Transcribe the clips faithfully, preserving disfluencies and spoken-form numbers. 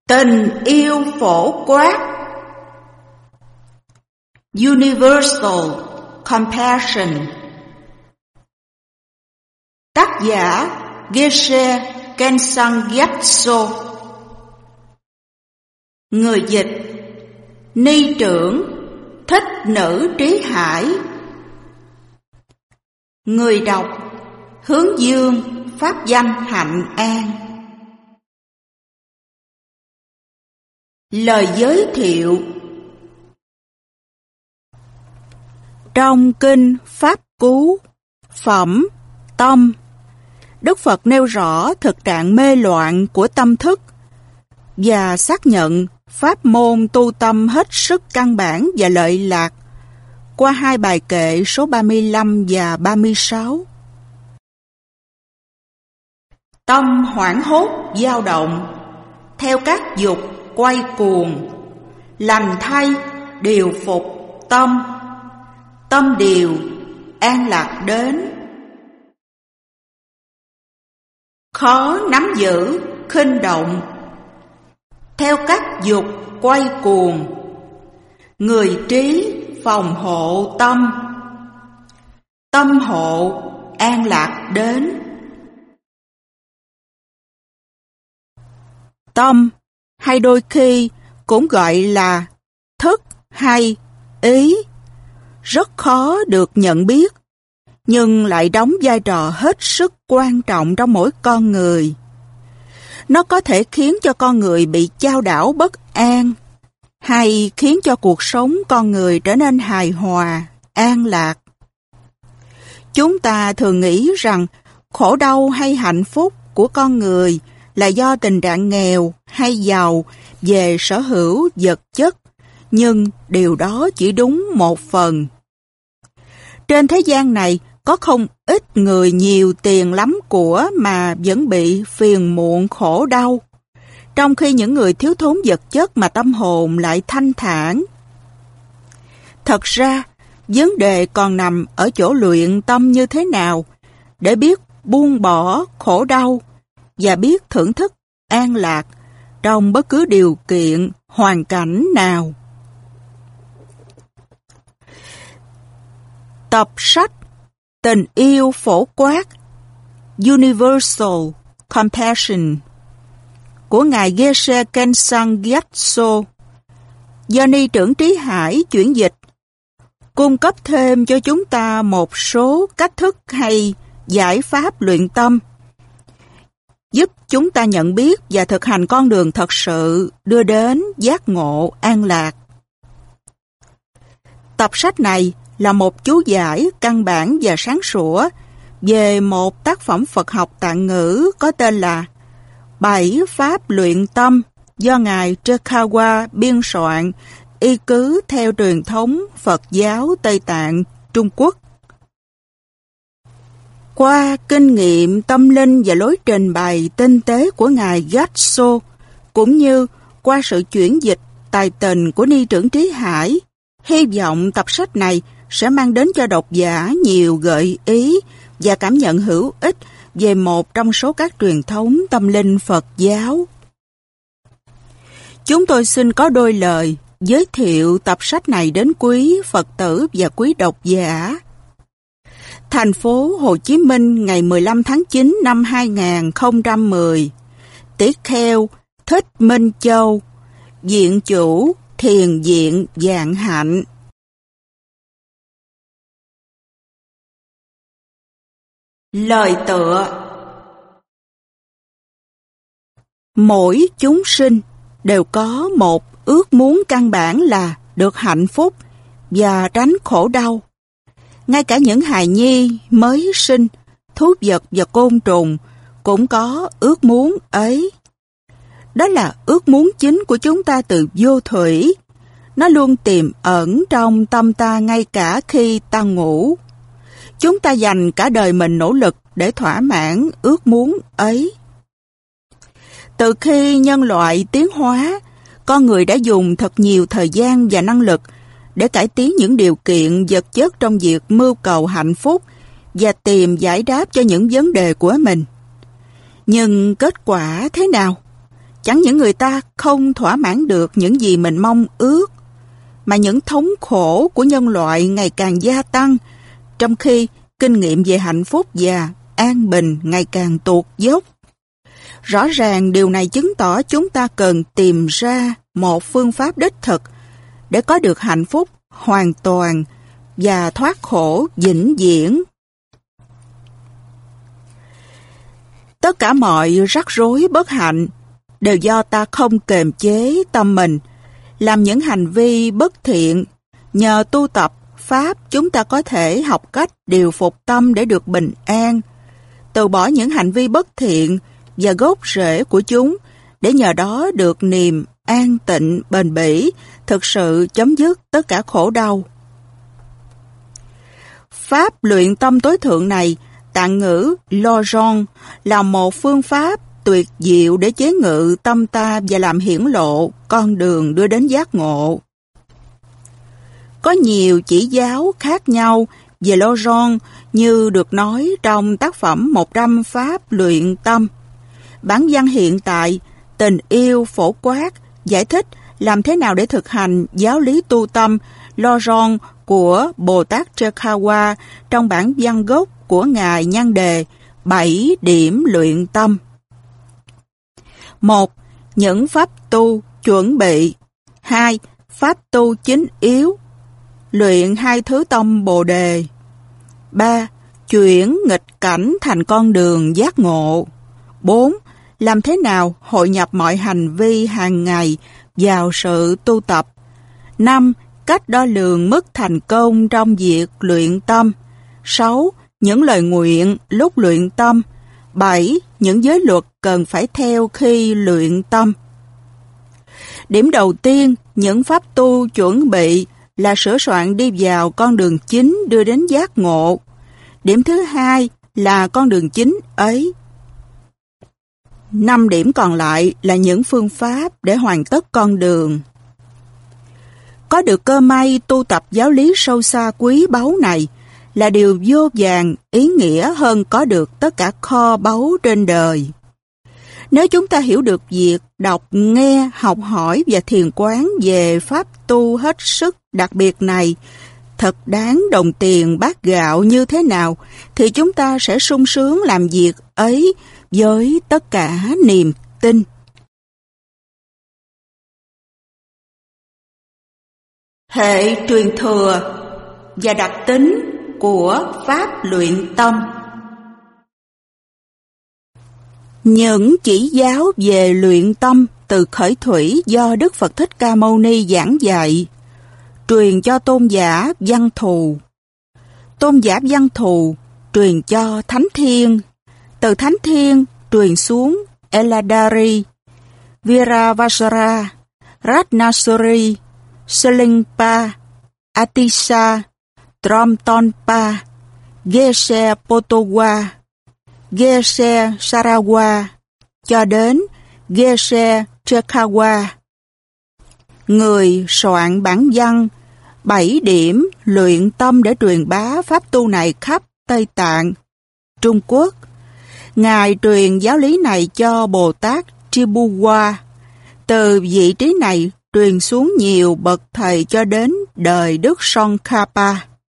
Tình yêu phổ quát. Universal Compassion. Tác giả Geshe Kensang Gyatso. Người dịch Ni trưởng Thích Nữ Trí Hải. Người đọc Hướng Dương Pháp Danh Hạnh An. Lời giới thiệu. Trong kinh Pháp Cú Phẩm Tâm, Đức Phật nêu rõ thực trạng mê loạn của tâm thức và xác nhận pháp môn tu tâm hết sức căn bản và lợi lạc qua hai bài kệ số ba mươi lăm và ba mươi sáu. Tâm hoảng hốt dao động theo các dục quay cuồng, lành thay điều phục tâm, tâm điều an lạc đến. Khó nắm giữ khinh động theo các dục quay cuồng, người trí phòng hộ tâm, tâm hộ an lạc đến. Tâm hay đôi khi cũng gọi là thức hay ý, rất khó được nhận biết, nhưng lại đóng vai trò hết sức quan trọng trong mỗi con người. Nó có thể khiến cho con người bị chao đảo bất an, hay khiến cho cuộc sống con người trở nên hài hòa, an lạc. Chúng ta thường nghĩ rằng khổ đau hay hạnh phúc của con người là do tình trạng nghèo hay giàu về sở hữu vật chất, nhưng điều đó chỉ đúng một phần. Trên thế gian này có không ít người nhiều tiền lắm của mà vẫn bị phiền muộn khổ đau, trong khi những người thiếu thốn vật chất mà tâm hồn lại thanh thản. Thật ra, vấn đề còn nằm ở chỗ luyện tâm như thế nào để biết buông bỏ khổ đau và biết thưởng thức an lạc trong bất cứ điều kiện, hoàn cảnh nào. Tập sách Tình yêu phổ quát Universal Compassion của Ngài Geshe Kensang Gyatso do Ni trưởng Trí Hải chuyển dịch, cung cấp thêm cho chúng ta một số cách thức hay giải pháp luyện tâm, giúp chúng ta nhận biết và thực hành con đường thật sự đưa đến giác ngộ an lạc. Tập sách này là một chú giải căn bản và sáng sủa về một tác phẩm Phật học Tạng ngữ có tên là Bảy Pháp Luyện Tâm do Ngài Trekawa biên soạn y cứ theo truyền thống Phật giáo Tây Tạng, Trung Quốc. Qua kinh nghiệm tâm linh và lối trình bày tinh tế của Ngài Gyatso, cũng như qua sự chuyển dịch tài tình của Ni trưởng Trí Hải, hy vọng tập sách này sẽ mang đến cho độc giả nhiều gợi ý và cảm nhận hữu ích về một trong số các truyền thống tâm linh Phật giáo. Chúng tôi xin có đôi lời giới thiệu tập sách này đến quý Phật tử và quý độc giả. Thành phố Hồ Chí Minh ngày mười lăm tháng chín năm hai nghìn không trăm mười. Tỷ kheo Thích Minh Châu, Viện chủ Thiền viện Vạn Hạnh. Lời tựa. Mỗi chúng sinh đều có một ước muốn căn bản là được hạnh phúc và tránh khổ đau. Ngay cả những hài nhi mới sinh, thú vật và côn trùng cũng có ước muốn ấy. Đó là ước muốn chính của chúng ta từ vô thủy. Nó luôn tiềm ẩn trong tâm ta ngay cả khi ta ngủ. Chúng ta dành cả đời mình nỗ lực để thỏa mãn ước muốn ấy. Từ khi nhân loại tiến hóa, con người đã dùng thật nhiều thời gian và năng lực để cải tiến những điều kiện vật chất trong việc mưu cầu hạnh phúc và tìm giải đáp cho những vấn đề của mình. Nhưng kết quả thế nào? Chẳng những người ta không thỏa mãn được những gì mình mong ước, mà những thống khổ của nhân loại ngày càng gia tăng, trong khi kinh nghiệm về hạnh phúc và an bình ngày càng tụt dốc. Rõ ràng điều này chứng tỏ chúng ta cần tìm ra một phương pháp đích thực để có được hạnh phúc hoàn toàn và thoát khổ vĩnh viễn. Tất cả mọi rắc rối bất hạnh đều do ta không kềm chế tâm mình, làm những hành vi bất thiện. Nhờ tu tập Pháp, chúng ta có thể học cách điều phục tâm để được bình an, từ bỏ những hành vi bất thiện và gốc rễ của chúng, để nhờ đó được niềm an tịnh bền bỉ, thực sự chấm dứt tất cả khổ đau. Pháp luyện tâm tối thượng này, tạng ngữ Lojong, là một phương pháp tuyệt diệu để chế ngự tâm ta và làm hiển lộ con đường đưa đến giác ngộ. Có nhiều chỉ giáo khác nhau về Lojong như được nói trong tác phẩm một trăm Pháp luyện tâm. Bản văn hiện tại, Tình yêu phổ quát, giải thích làm thế nào để thực hành giáo lý tu tâm Lojong của Bồ Tát Chekawa trong bản văn gốc của Ngài nhan đề bảy điểm luyện tâm. một. Những pháp tu chuẩn bị. hai. Pháp tu chính yếu, luyện hai thứ tâm Bồ Đề. ba. Chuyển nghịch cảnh thành con đường giác ngộ. bốn. Làm thế nào hội nhập mọi hành vi hàng ngày vào sự tu tập. năm. Cách đo lường mức thành công trong việc luyện tâm. sáu. Những lời nguyện lúc luyện tâm. bảy. Những giới luật cần phải theo khi luyện tâm. Điểm đầu tiên, những pháp tu chuẩn bị là sửa soạn đi vào con đường chính đưa đến giác ngộ. Điểm thứ hai là con đường chính ấy. Năm điểm còn lại là những phương pháp để hoàn tất con đường. Có được cơ may tu tập giáo lý sâu xa quý báu này là điều vô vàn ý nghĩa hơn có được tất cả kho báu trên đời. Nếu chúng ta hiểu được việc đọc, nghe, học hỏi và thiền quán về pháp tu hết sức đặc biệt này, thật đáng đồng tiền bát gạo như thế nào, thì chúng ta sẽ sung sướng làm việc ấy với tất cả niềm tin. Hệ truyền thừa và đặc tính của pháp luyện tâm. Những chỉ giáo về luyện tâm từ khởi thủy do Đức Phật Thích Ca Mâu Ni giảng dạy, truyền cho tôn giả Văn Thù. Tôn giả Văn Thù truyền cho Thánh Thiên, từ Thánh Thiên truyền xuống Eladari, Viravasara, Ratnasuri, Selingpa, Atisa, Tromtonpa, Geshe Potowa, Geshe Sarawa, cho đến Geshe Chekawa. Người soạn bản văn bảy điểm luyện tâm để truyền bá pháp tu này khắp Tây Tạng, Trung Quốc. Ngài truyền giáo lý này cho Bồ Tát Tribuwa. Từ vị trí này truyền xuống nhiều bậc thầy cho đến đời Đức Tsongkhapa.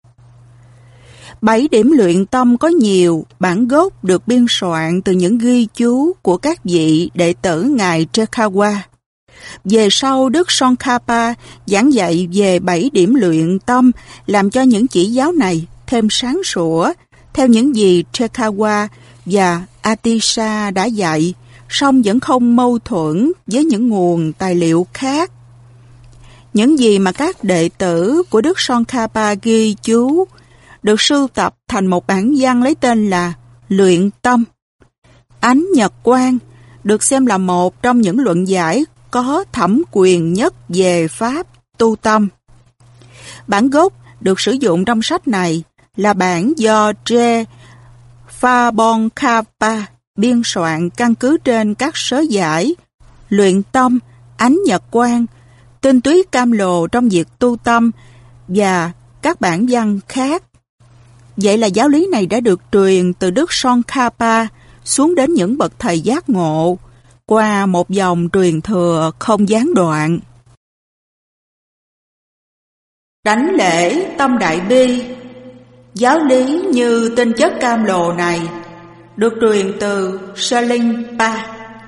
Bảy điểm luyện tâm có nhiều bản gốc được biên soạn từ những ghi chú của các vị đệ tử Ngài Chekawa. Về sau, Đức Tsongkhapa giảng dạy về bảy điểm luyện tâm, làm cho những chỉ giáo này thêm sáng sủa, theo những gì Chekawa và Atisa đã dạy, song vẫn không mâu thuẫn với những nguồn tài liệu khác. Những gì mà các đệ tử của Đức Tsongkhapa ghi chú được sưu tập thành một bản văn lấy tên là Luyện Tâm. Ánh Nhật Quang được xem là một trong những luận giải có thẩm quyền nhất về pháp tu tâm. Bản gốc được sử dụng trong sách này là bản do J. Phabongkhapa biên soạn căn cứ trên các sớ giải Luyện Tâm, Ánh Nhật Quang, Tinh túy cam lồ trong việc tu tâm và các bản văn khác. Vậy là giáo lý này đã được truyền từ Đức Tsongkhapa xuống đến những bậc thầy giác ngộ qua một dòng truyền thừa không gián đoạn. Đảnh lễ tâm đại bi. Giáo lý như tinh chất cam lồ này được truyền từ Salinpa.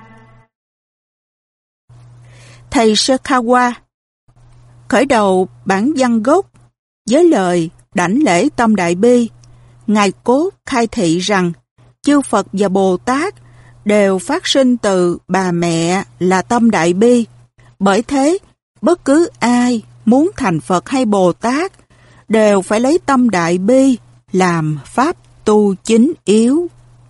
Thầy Sekawa khởi đầu bản văn gốc với lời đảnh lễ tâm đại bi. Ngài cốt khai thị rằng chư Phật và Bồ Tát đều phát sinh từ bà mẹ là tâm đại bi. Bởi thế, bất cứ ai muốn thành Phật hay Bồ Tát đều phải lấy tâm đại bi làm pháp tu chính yếu.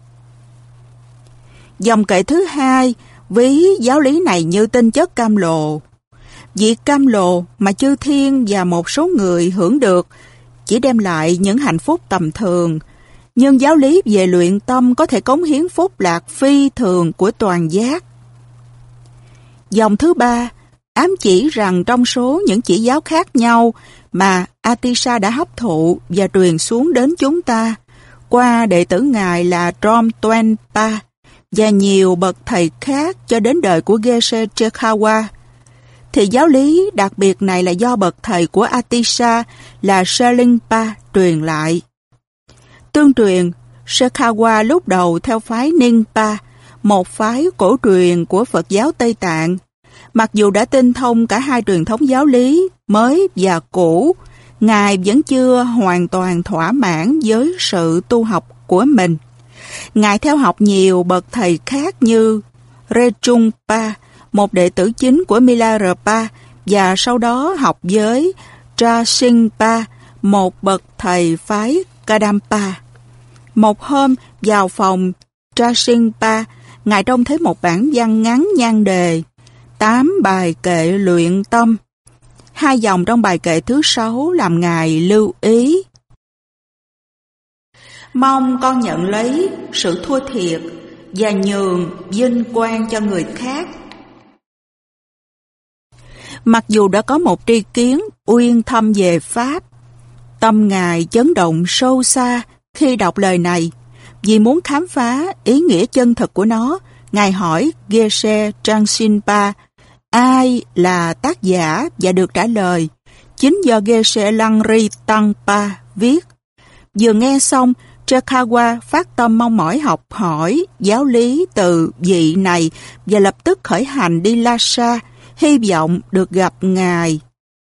Dòng kệ thứ hai ví giáo lý này như tinh chất cam lồ. Vị cam lồ mà chư thiên và một số người hưởng được chỉ đem lại những hạnh phúc tầm thường, nhưng giáo lý về luyện tâm có thể cống hiến phúc lạc phi thường của toàn giác. Dòng thứ ba ám chỉ rằng trong số những chỉ giáo khác nhau mà Atisha đã hấp thụ và truyền xuống đến chúng ta qua đệ tử Ngài là Tromtwenpa và nhiều bậc thầy khác cho đến đời của Geshe Chekawa, thì giáo lý đặc biệt này là do bậc thầy của Atisha là Salinpa truyền lại. Tương truyền, Chekawa lúc đầu theo phái Ninpa, một phái cổ truyền của Phật giáo Tây Tạng. Mặc dù đã tinh thông cả hai truyền thống giáo lý mới và cũ, Ngài vẫn chưa hoàn toàn thỏa mãn với sự tu học của mình. Ngài theo học nhiều bậc thầy khác như Rechungpa, một đệ tử chính của Milarepa, và sau đó học với Trasingpa, một bậc thầy phái Kadampa. Một hôm vào phòng Trasingpa, Ngài trông thấy một bản văn ngắn nhan đề tám bài kệ luyện tâm. Hai dòng trong bài kệ thứ sáu làm Ngài lưu ý: mong con nhận lấy sự thua thiệt và nhường vinh quang cho người khác. Mặc dù đã có một tri kiến uyên thâm về Pháp, tâm Ngài chấn động sâu xa khi đọc lời này. Vì muốn khám phá ý nghĩa chân thực của nó, Ngài hỏi Geshe Trangsinpa ai là tác giả và được trả lời chính do Geshe Langri Tangpa viết. Vừa nghe xong, Chekawa phát tâm mong mỏi học hỏi giáo lý từ vị này và lập tức khởi hành đi Lhasa, hy vọng được gặp Ngài.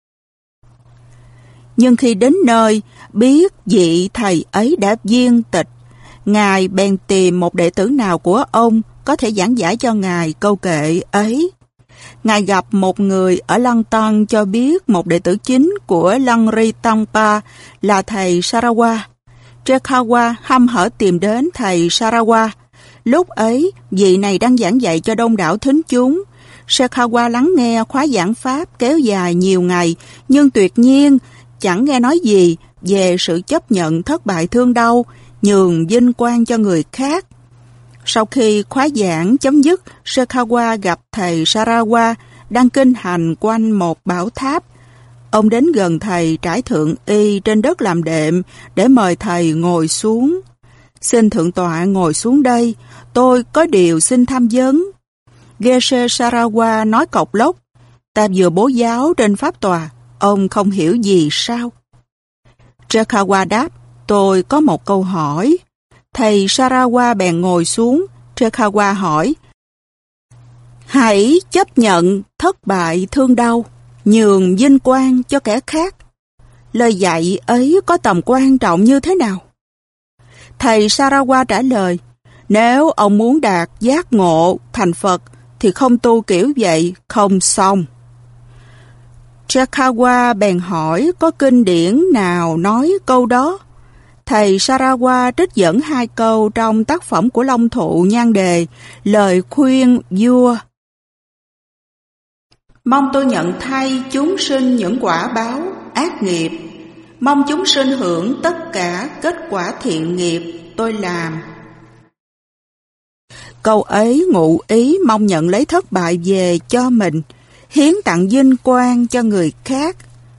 Nhưng khi đến nơi, biết vị thầy ấy đã viên tịch, Ngài bèn tìm một đệ tử nào của ông có thể giảng giải cho Ngài câu kệ ấy. Ngài gặp một người ở Lăng Tăng cho biết một đệ tử chính của Langri Tangpa là thầy Sarawa. Chekawa hăm hở tìm đến thầy Sarawa. Lúc ấy, vị này đang giảng dạy cho đông đảo thính chúng. Chekawa lắng nghe khóa giảng pháp kéo dài nhiều ngày, nhưng tuyệt nhiên chẳng nghe nói gì về sự chấp nhận thất bại thương đau, nhường vinh quang cho người khác. Sau khi khóa giảng chấm dứt, Chekawa gặp thầy Sarawa đang kinh hành quanh một bảo tháp. Ông đến gần thầy trải thượng y trên đất làm đệm để mời thầy ngồi xuống. Xin thượng tọa ngồi xuống đây, tôi có điều xin tham vấn. Geshe Sarawa nói cộc lốc, ta vừa bố giáo trên pháp tòa, ông không hiểu gì sao? Chekawa đáp, tôi có một câu hỏi. Thầy Sarawa bèn ngồi xuống. Chekawa hỏi, hãy chấp nhận thất bại thương đau, nhường vinh quang cho kẻ khác. Lời dạy ấy có tầm quan trọng như thế nào? Thầy Sarawa trả lời, nếu ông muốn đạt giác ngộ thành Phật thì không tu kiểu vậy không xong. Chekawa bèn hỏi có kinh điển nào nói câu đó. Thầy Sarawa trích dẫn hai câu trong tác phẩm của Long Thụ nhan đề lời khuyên vua. Mong tôi nhận thay chúng sinh những quả báo ác nghiệp, mong chúng sinh hưởng tất cả kết quả thiện nghiệp tôi làm. Câu ấy ngụ ý mong nhận lấy thất bại về cho mình, hiến tặng vinh quang cho người khác.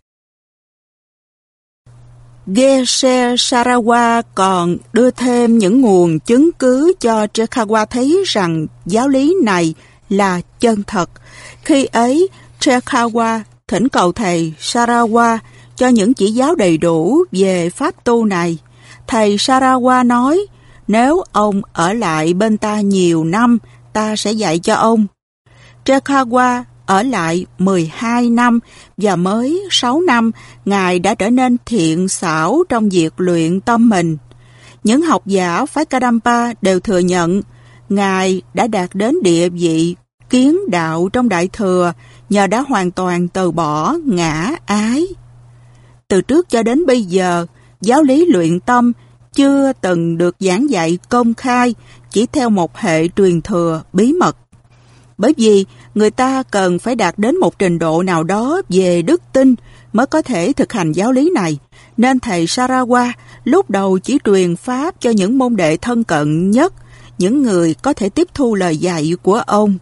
Geshe Sarawa còn đưa thêm những nguồn chứng cứ cho Chekawa thấy rằng giáo lý này là chân thật. Khi ấy, Chekawa thỉnh cầu thầy Sarawa cho những chỉ giáo đầy đủ về pháp tu này. Thầy Sarawa nói, nếu ông ở lại bên ta nhiều năm, ta sẽ dạy cho ông. Chekawa ở lại mười hai năm và mới sáu năm, Ngài đã trở nên thiện xảo trong việc luyện tâm mình. Những học giả phái Kadampa đều thừa nhận Ngài đã đạt đến địa vị kiến đạo trong Đại Thừa nhờ đã hoàn toàn từ bỏ ngã ái. Từ trước cho đến bây giờ, giáo lý luyện tâm chưa từng được giảng dạy công khai, chỉ theo một hệ truyền thừa bí mật. Bởi vì người ta cần phải đạt đến một trình độ nào đó về đức tin mới có thể thực hành giáo lý này, nên thầy Sarawa lúc đầu chỉ truyền pháp cho những môn đệ thân cận nhất, những người có thể tiếp thu lời dạy của ông.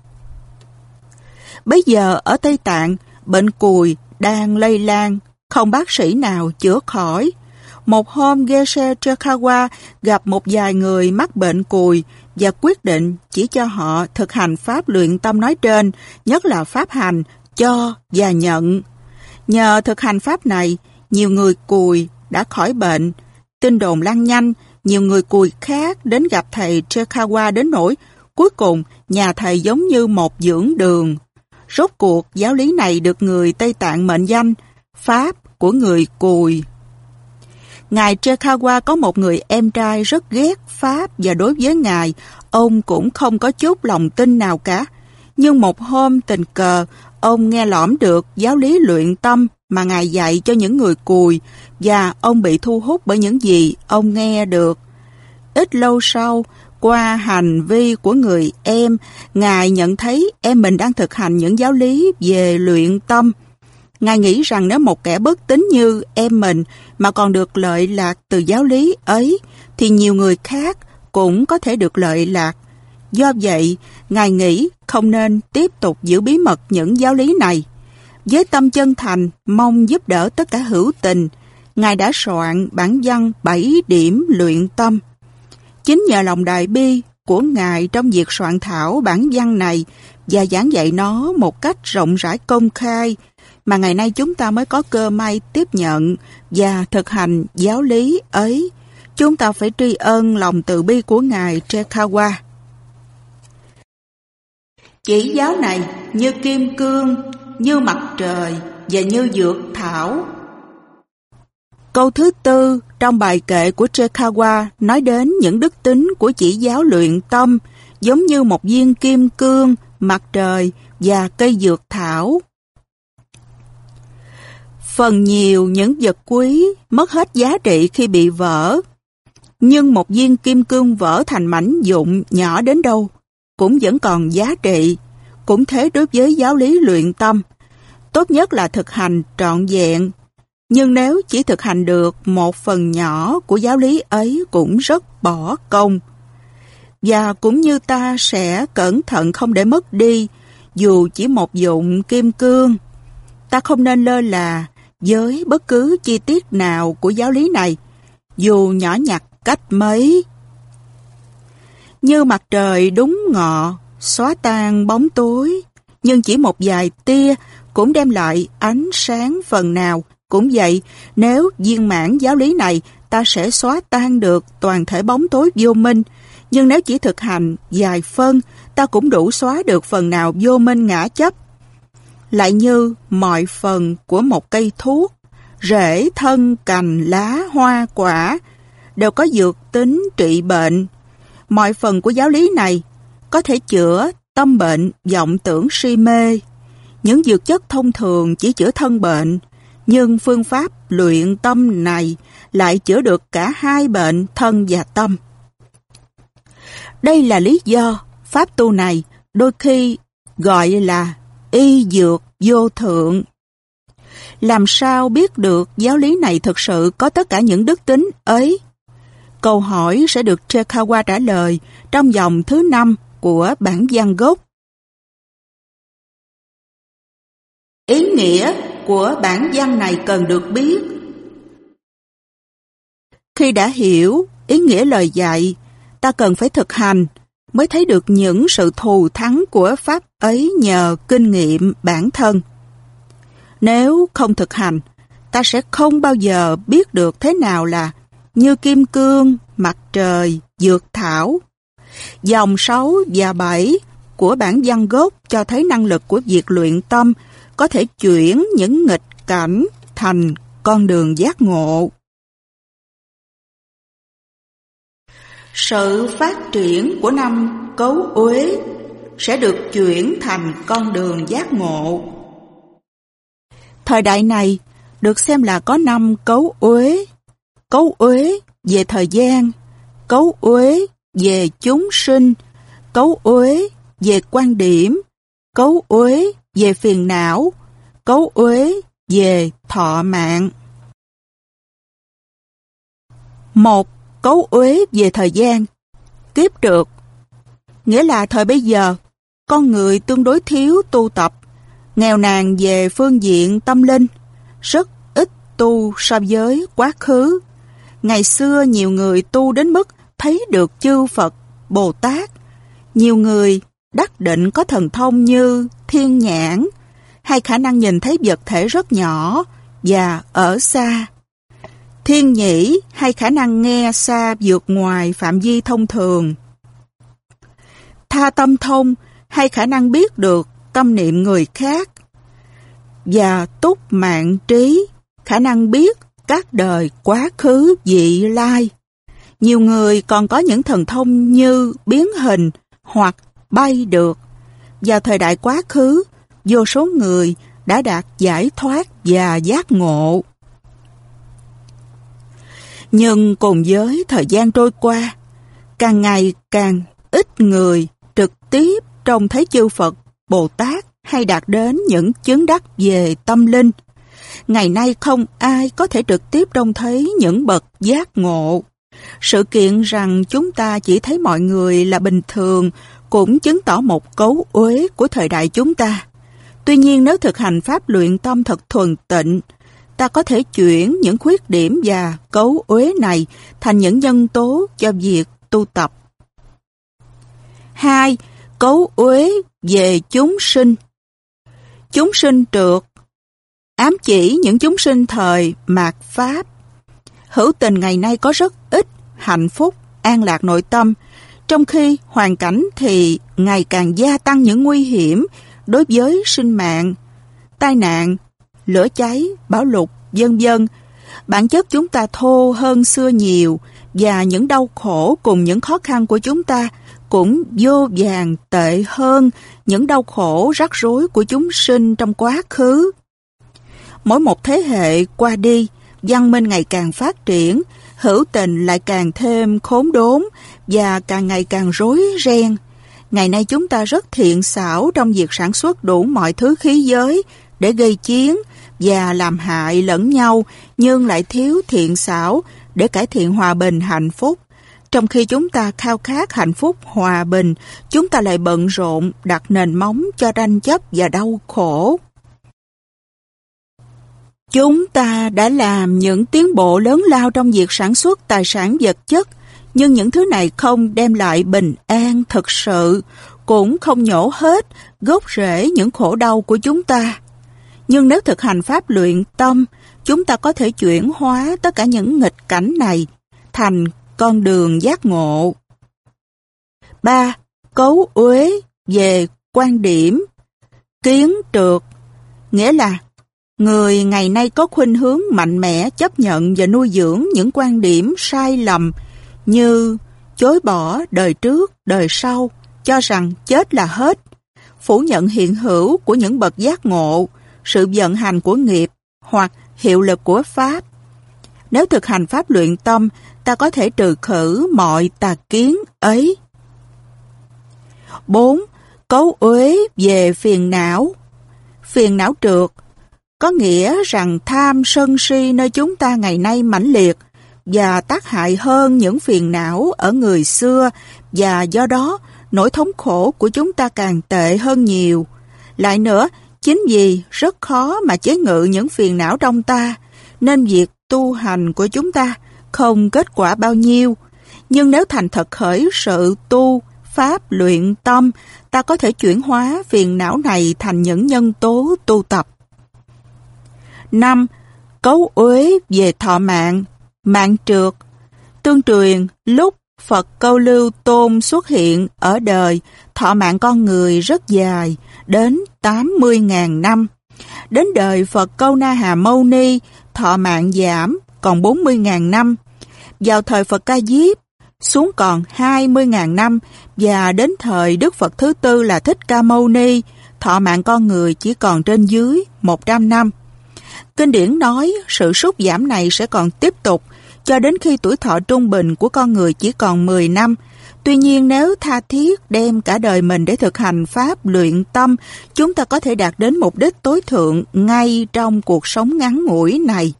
Bây giờ ở Tây Tạng, bệnh cùi đang lây lan, không bác sĩ nào chữa khỏi. Một hôm, Geshe Chekawa gặp một vài người mắc bệnh cùi và quyết định chỉ cho họ thực hành pháp luyện tâm nói trên, nhất là pháp hành, cho và nhận. Nhờ thực hành pháp này, nhiều người cùi đã khỏi bệnh. Tin đồn lan nhanh, nhiều người cùi khác đến gặp thầy Chekawa đến nỗi cuối cùng nhà thầy giống như một dưỡng đường. Rốt cuộc giáo lý này được người Tây Tạng mệnh danh pháp của người cùi. Ngài Chekawa có một người em trai rất ghét pháp và đối với Ngài, ông cũng không có chút lòng tin nào cả. Nhưng một hôm tình cờ, ông nghe lỏm được giáo lý luyện tâm mà Ngài dạy cho những người cùi và ông bị thu hút bởi những gì ông nghe được. Ít lâu sau, qua hành vi của người em, Ngài nhận thấy em mình đang thực hành những giáo lý về luyện tâm. Ngài nghĩ rằng nếu một kẻ bất tín như em mình mà còn được lợi lạc từ giáo lý ấy, thì nhiều người khác cũng có thể được lợi lạc. Do vậy, Ngài nghĩ không nên tiếp tục giữ bí mật những giáo lý này. Với tâm chân thành, mong giúp đỡ tất cả hữu tình, Ngài đã soạn bản văn bảy điểm luyện tâm. Chính nhờ lòng đại bi của Ngài trong việc soạn thảo bản văn này và giảng dạy nó một cách rộng rãi công khai, mà ngày nay chúng ta mới có cơ may tiếp nhận và thực hành giáo lý ấy. Chúng ta phải tri ân lòng từ bi của Ngài Chekawa. Chỉ giáo này như kim cương, như mặt trời và như dược thảo. Câu thứ tư trong bài kệ của Chekawa nói đến những đức tính của chỉ giáo luyện tâm giống như một viên kim cương, mặt trời và cây dược thảo. Phần nhiều những vật quý mất hết giá trị khi bị vỡ, nhưng một viên kim cương vỡ thành mảnh vụn nhỏ đến đâu cũng vẫn còn giá trị. Cũng thế đối với giáo lý luyện tâm. Tốt nhất là thực hành trọn vẹn, nhưng nếu chỉ thực hành được một phần nhỏ của giáo lý ấy cũng rất bỏ công. Và cũng như ta sẽ cẩn thận không để mất đi dù chỉ một vụn kim cương, ta không nên lơ là với bất cứ chi tiết nào của giáo lý này, dù nhỏ nhặt cách mấy. Như mặt trời đúng ngọ, xóa tan bóng tối, nhưng chỉ một vài tia cũng đem lại ánh sáng phần nào. Cũng vậy, nếu viên mãn giáo lý này, ta sẽ xóa tan được toàn thể bóng tối vô minh. Nhưng nếu chỉ thực hành vài phân, ta cũng đủ xóa được phần nào vô minh ngã chấp. Lại như mọi phần của một cây thuốc, rễ, thân, cành, lá, hoa, quả đều có dược tính trị bệnh. Mọi phần của giáo lý này có thể chữa tâm bệnh, vọng tưởng si mê. Những dược chất thông thường chỉ chữa thân bệnh, nhưng phương pháp luyện tâm này lại chữa được cả hai bệnh thân và tâm. Đây là lý do pháp tu này đôi khi gọi là y dược vô thượng. Làm sao biết được giáo lý này thực sự có tất cả những đức tính ấy? Câu hỏi sẽ được Chekawa trả lời trong dòng thứ năm của bản văn gốc. Ý nghĩa của bản văn này cần được biết. Khi đã hiểu ý nghĩa lời dạy, ta cần phải thực hành, mới thấy được những sự thù thắng của pháp ấy nhờ kinh nghiệm bản thân. Nếu không thực hành, ta sẽ không bao giờ biết được thế nào là như kim cương, mặt trời, dược thảo. Dòng sáu và bảy của bản văn gốc cho thấy năng lực của việc luyện tâm có thể chuyển những nghịch cảnh thành con đường giác ngộ. Sự phát triển của năm Cấu Uế sẽ được chuyển thành con đường giác ngộ. Thời đại này được xem là có năm Cấu Uế. Cấu Uế về thời gian, Cấu Uế về chúng sinh, Cấu Uế về quan điểm, Cấu Uế về phiền não, Cấu Uế về thọ mạng. Một, Cấu Uế về thời gian. Kiếp trượt, nghĩa là thời bấy giờ, con người tương đối thiếu tu tập, nghèo nàn về phương diện tâm linh, rất ít tu so với quá khứ. Ngày xưa nhiều người tu đến mức thấy được chư Phật, Bồ Tát. Nhiều người đắc định có thần thông như thiên nhãn, hay khả năng nhìn thấy vật thể rất nhỏ và ở xa. Thiên nhĩ hay khả năng nghe xa vượt ngoài phạm vi thông thường. Tha tâm thông hay khả năng biết được tâm niệm người khác. Và túc mạng trí, khả năng biết các đời quá khứ vị lai. Nhiều người còn có những thần thông như biến hình hoặc bay được. Vào thời đại quá khứ, vô số người đã đạt giải thoát và giác ngộ. Nhưng cùng với thời gian trôi qua, càng ngày càng ít người trực tiếp trông thấy chư Phật, Bồ Tát hay đạt đến những chứng đắc về tâm linh. Ngày nay không ai có thể trực tiếp trông thấy những bậc giác ngộ. Sự kiện rằng chúng ta chỉ thấy mọi người là bình thường cũng chứng tỏ một cấu uế của thời đại chúng ta. Tuy nhiên nếu thực hành pháp luyện tâm thật thuần tịnh, ta có thể chuyển những khuyết điểm và cấu uế này thành những nhân tố cho việc tu tập. Hai, cấu uế về chúng sinh. Chúng sinh trượt ám chỉ những chúng sinh thời mạt Pháp. Hữu tình ngày nay có rất ít hạnh phúc, an lạc nội tâm, trong khi hoàn cảnh thì ngày càng gia tăng những nguy hiểm đối với sinh mạng, tai nạn, lửa cháy, bão lụt, vân vân. Bản chất chúng ta thô hơn xưa nhiều và những đau khổ cùng những khó khăn của chúng ta cũng vô vàn tệ hơn những đau khổ rắc rối của chúng sinh trong quá khứ. Mỗi một thế hệ qua đi, văn minh ngày càng phát triển, hữu tình lại càng thêm khốn đốn và càng ngày càng rối ren. Ngày nay chúng ta rất thiện xảo trong việc sản xuất đủ mọi thứ khí giới để gây chiến và làm hại lẫn nhau, nhưng lại thiếu thiện xảo để cải thiện hòa bình hạnh phúc. Trong khi chúng ta khao khát hạnh phúc hòa bình, chúng ta lại bận rộn đặt nền móng cho tranh chấp và đau khổ. Chúng ta đã làm những tiến bộ lớn lao trong việc sản xuất tài sản vật chất, nhưng những thứ này không đem lại bình an thực sự, cũng không nhổ hết gốc rễ những khổ đau của chúng ta. Nhưng nếu thực hành pháp luyện tâm, chúng ta có thể chuyển hóa tất cả những nghịch cảnh này thành con đường giác ngộ. Ba, cấu uế về quan điểm. Kiến trượt, nghĩa là người ngày nay có khuynh hướng mạnh mẽ chấp nhận và nuôi dưỡng những quan điểm sai lầm như chối bỏ đời trước, đời sau, cho rằng chết là hết, phủ nhận hiện hữu của những bậc giác ngộ, sự vận hành của nghiệp hoặc hiệu lực của Pháp. Nếu thực hành pháp luyện tâm, ta có thể trừ khử mọi tà kiến ấy. Bốn, cấu uế về phiền não. Phiền não trượt có nghĩa rằng tham sân si nơi chúng ta ngày nay mãnh liệt và tác hại hơn những phiền não ở người xưa, và do đó nỗi thống khổ của chúng ta càng tệ hơn nhiều. Lại nữa, chính vì rất khó mà chế ngự những phiền não trong ta, nên việc tu hành của chúng ta không kết quả bao nhiêu. Nhưng nếu thành thật khởi sự tu pháp luyện tâm, ta có thể chuyển hóa phiền não này thành những nhân tố tu tập. năm. Cấu uế về thọ mạng, mạng trượt. Tương truyền, lúc Phật Câu Lưu Tôn xuất hiện ở đời, thọ mạng con người rất dài, đến tám mươi nghìn năm. Đến đời Phật Câu Na Hà Mâu Ni, thọ mạng giảm còn bốn mươi nghìn năm. Vào thời Phật Ca Diếp, xuống còn hai mươi nghìn năm, và đến thời Đức Phật thứ tư là Thích Ca Mâu Ni, thọ mạng con người chỉ còn trên dưới một trăm năm. Kinh điển nói sự sút giảm này sẽ còn tiếp tục cho đến khi tuổi thọ trung bình của con người chỉ còn mười năm. Tuy nhiên, nếu tha thiết đem cả đời mình để thực hành pháp luyện tâm, chúng ta có thể đạt đến mục đích tối thượng ngay trong cuộc sống ngắn ngủi này.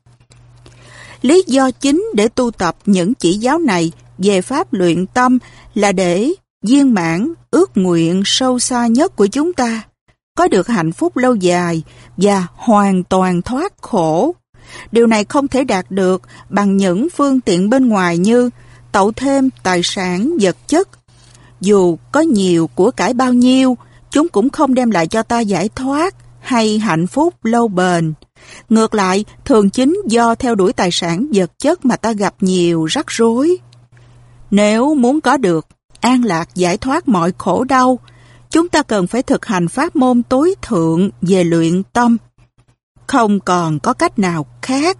Lý do chính để tu tập những chỉ giáo này về pháp luyện tâm là để viên mãn ước nguyện sâu xa nhất của chúng ta, có được hạnh phúc lâu dài và hoàn toàn thoát khổ. Điều này không thể đạt được bằng những phương tiện bên ngoài như tậu thêm tài sản vật chất. Dù có nhiều của cải bao nhiêu, chúng cũng không đem lại cho ta giải thoát hay hạnh phúc lâu bền. Ngược lại, thường chính do theo đuổi tài sản vật chất mà ta gặp nhiều rắc rối. Nếu muốn có được an lạc giải thoát mọi khổ đau, chúng ta cần phải thực hành pháp môn tối thượng về luyện tâm. Không còn có cách nào khác.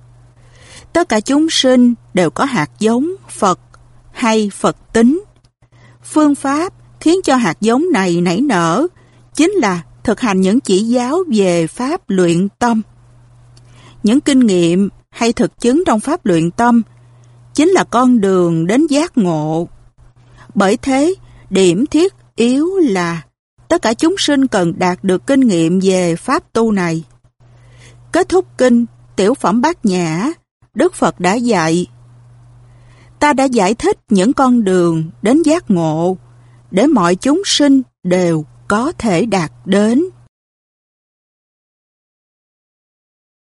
Tất cả chúng sinh đều có hạt giống Phật hay Phật tính. Phương pháp khiến cho hạt giống này nảy nở chính là thực hành những chỉ giáo về pháp luyện tâm. Những kinh nghiệm hay thực chứng trong pháp luyện tâm chính là con đường đến giác ngộ. Bởi thế, điểm thiết yếu là tất cả chúng sinh cần đạt được kinh nghiệm về pháp tu này. Kết thúc kinh Tiểu Phẩm Bát Nhã, Đức Phật đã dạy: ta đã giải thích những con đường đến giác ngộ để mọi chúng sinh đều có thể đạt đến.